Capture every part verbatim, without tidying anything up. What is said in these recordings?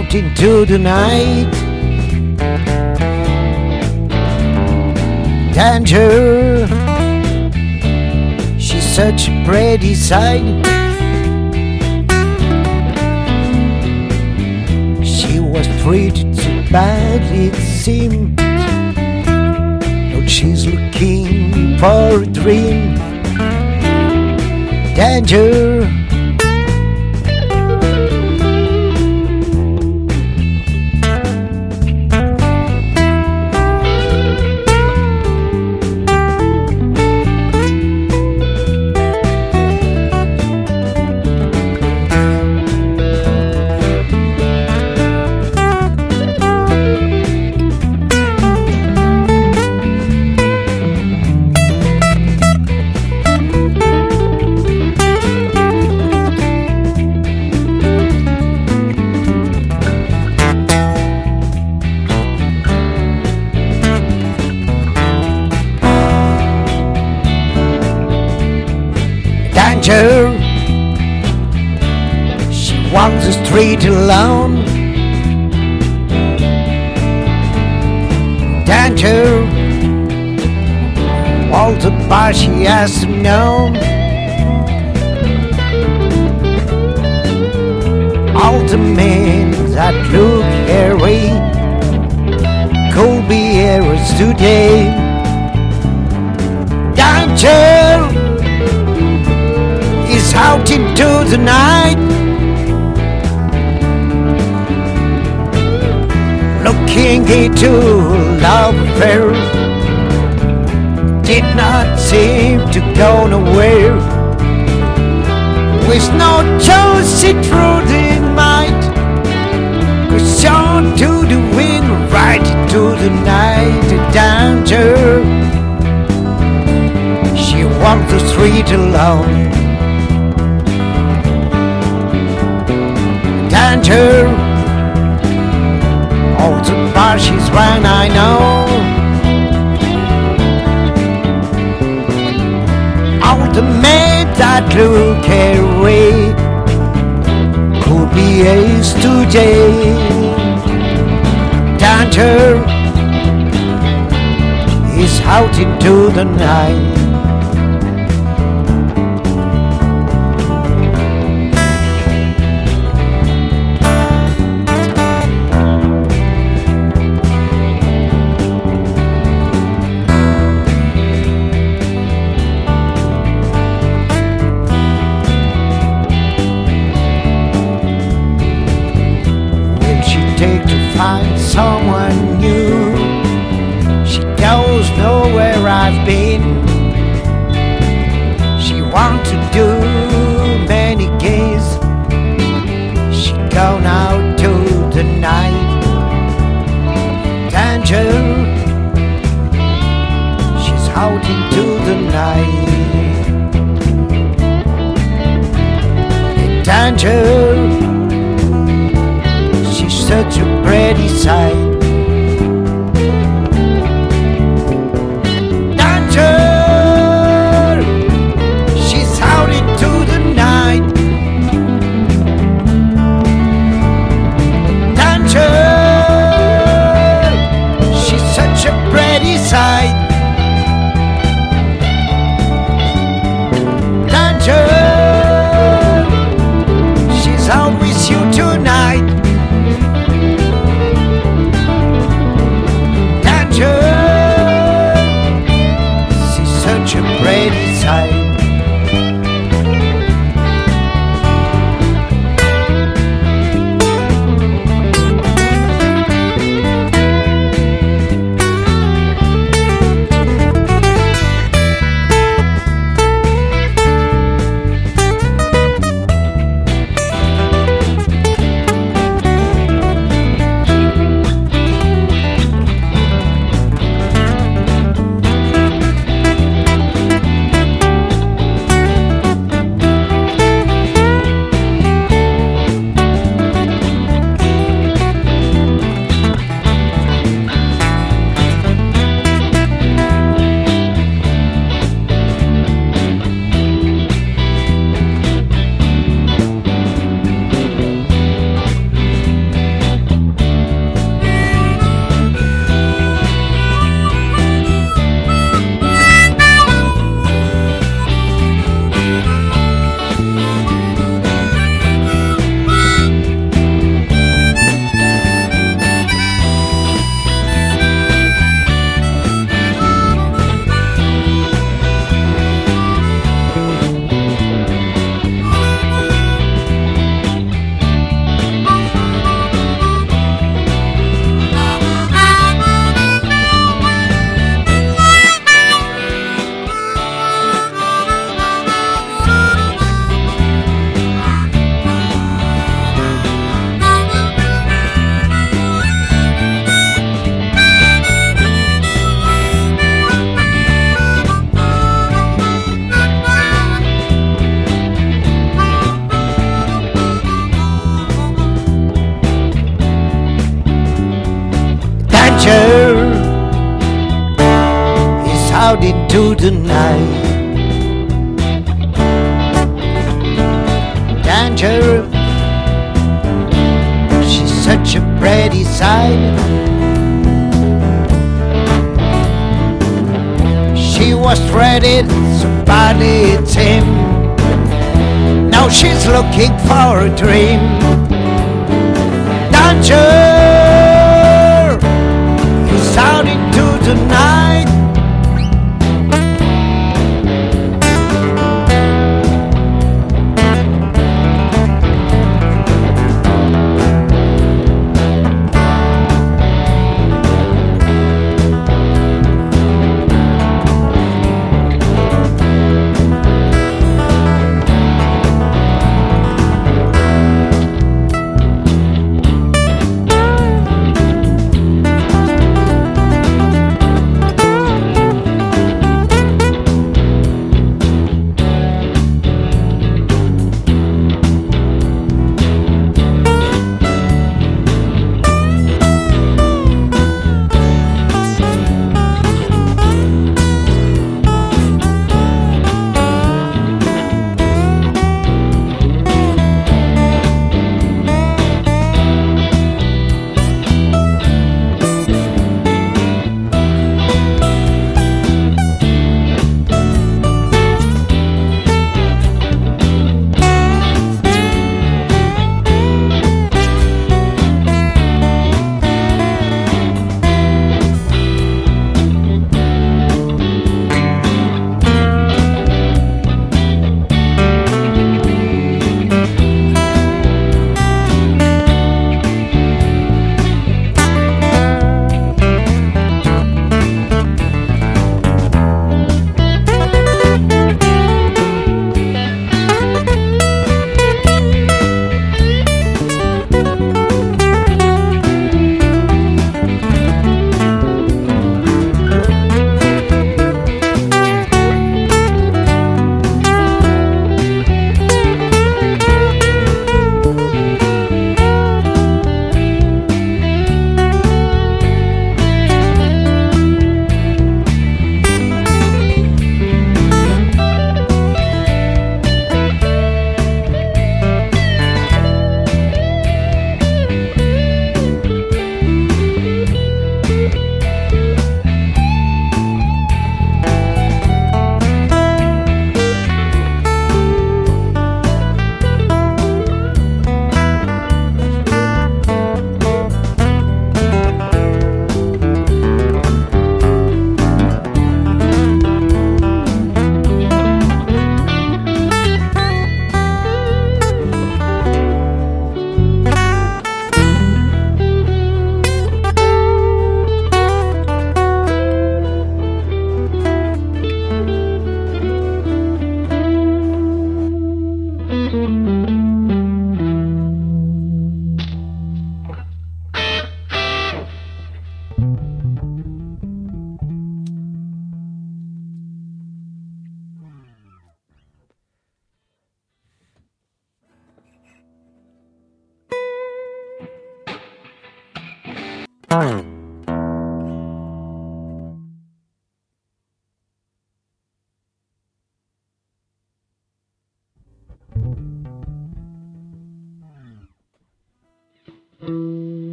out into the night. Danger, she's such a pretty sight. She was treated so bad it seemed. Now she's looking for a dream. Danger, danger, she walks the street alone. Danger, all the bars she has to know. All the men that look her way could be heroes today. Danger is out into the night, looking into love affair. Did not seem to go nowhere. With no choice it through the night, goes on to the wind, right into the night. Danger, she walks the street alone. Danger, all the bars she's ran, I know. All the men that look her way could be ace today. Danger is out into the night. Take to find someone new. She knows nowhere I've been. She wants to do many games. She gone out to the night. Danger, she's out into the night. Danger, such a pretty sight. Danger, she's out into the night. Danger, she's such a pretty sight. Danger, she's out with you tonight. out into the night. Danger, she's such a pretty sight. She was ready, somebody it's him. Now she's looking for a dream. Danger, he's out into the night.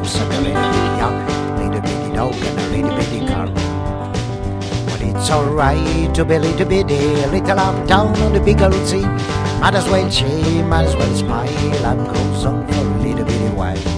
house and a little bitty yacht, little bitty dog and a little bitty car. But it's alright to be little bitty, a little uptown on the big old sea. Might as well shame, might as well smile, and go song for a little bitty while.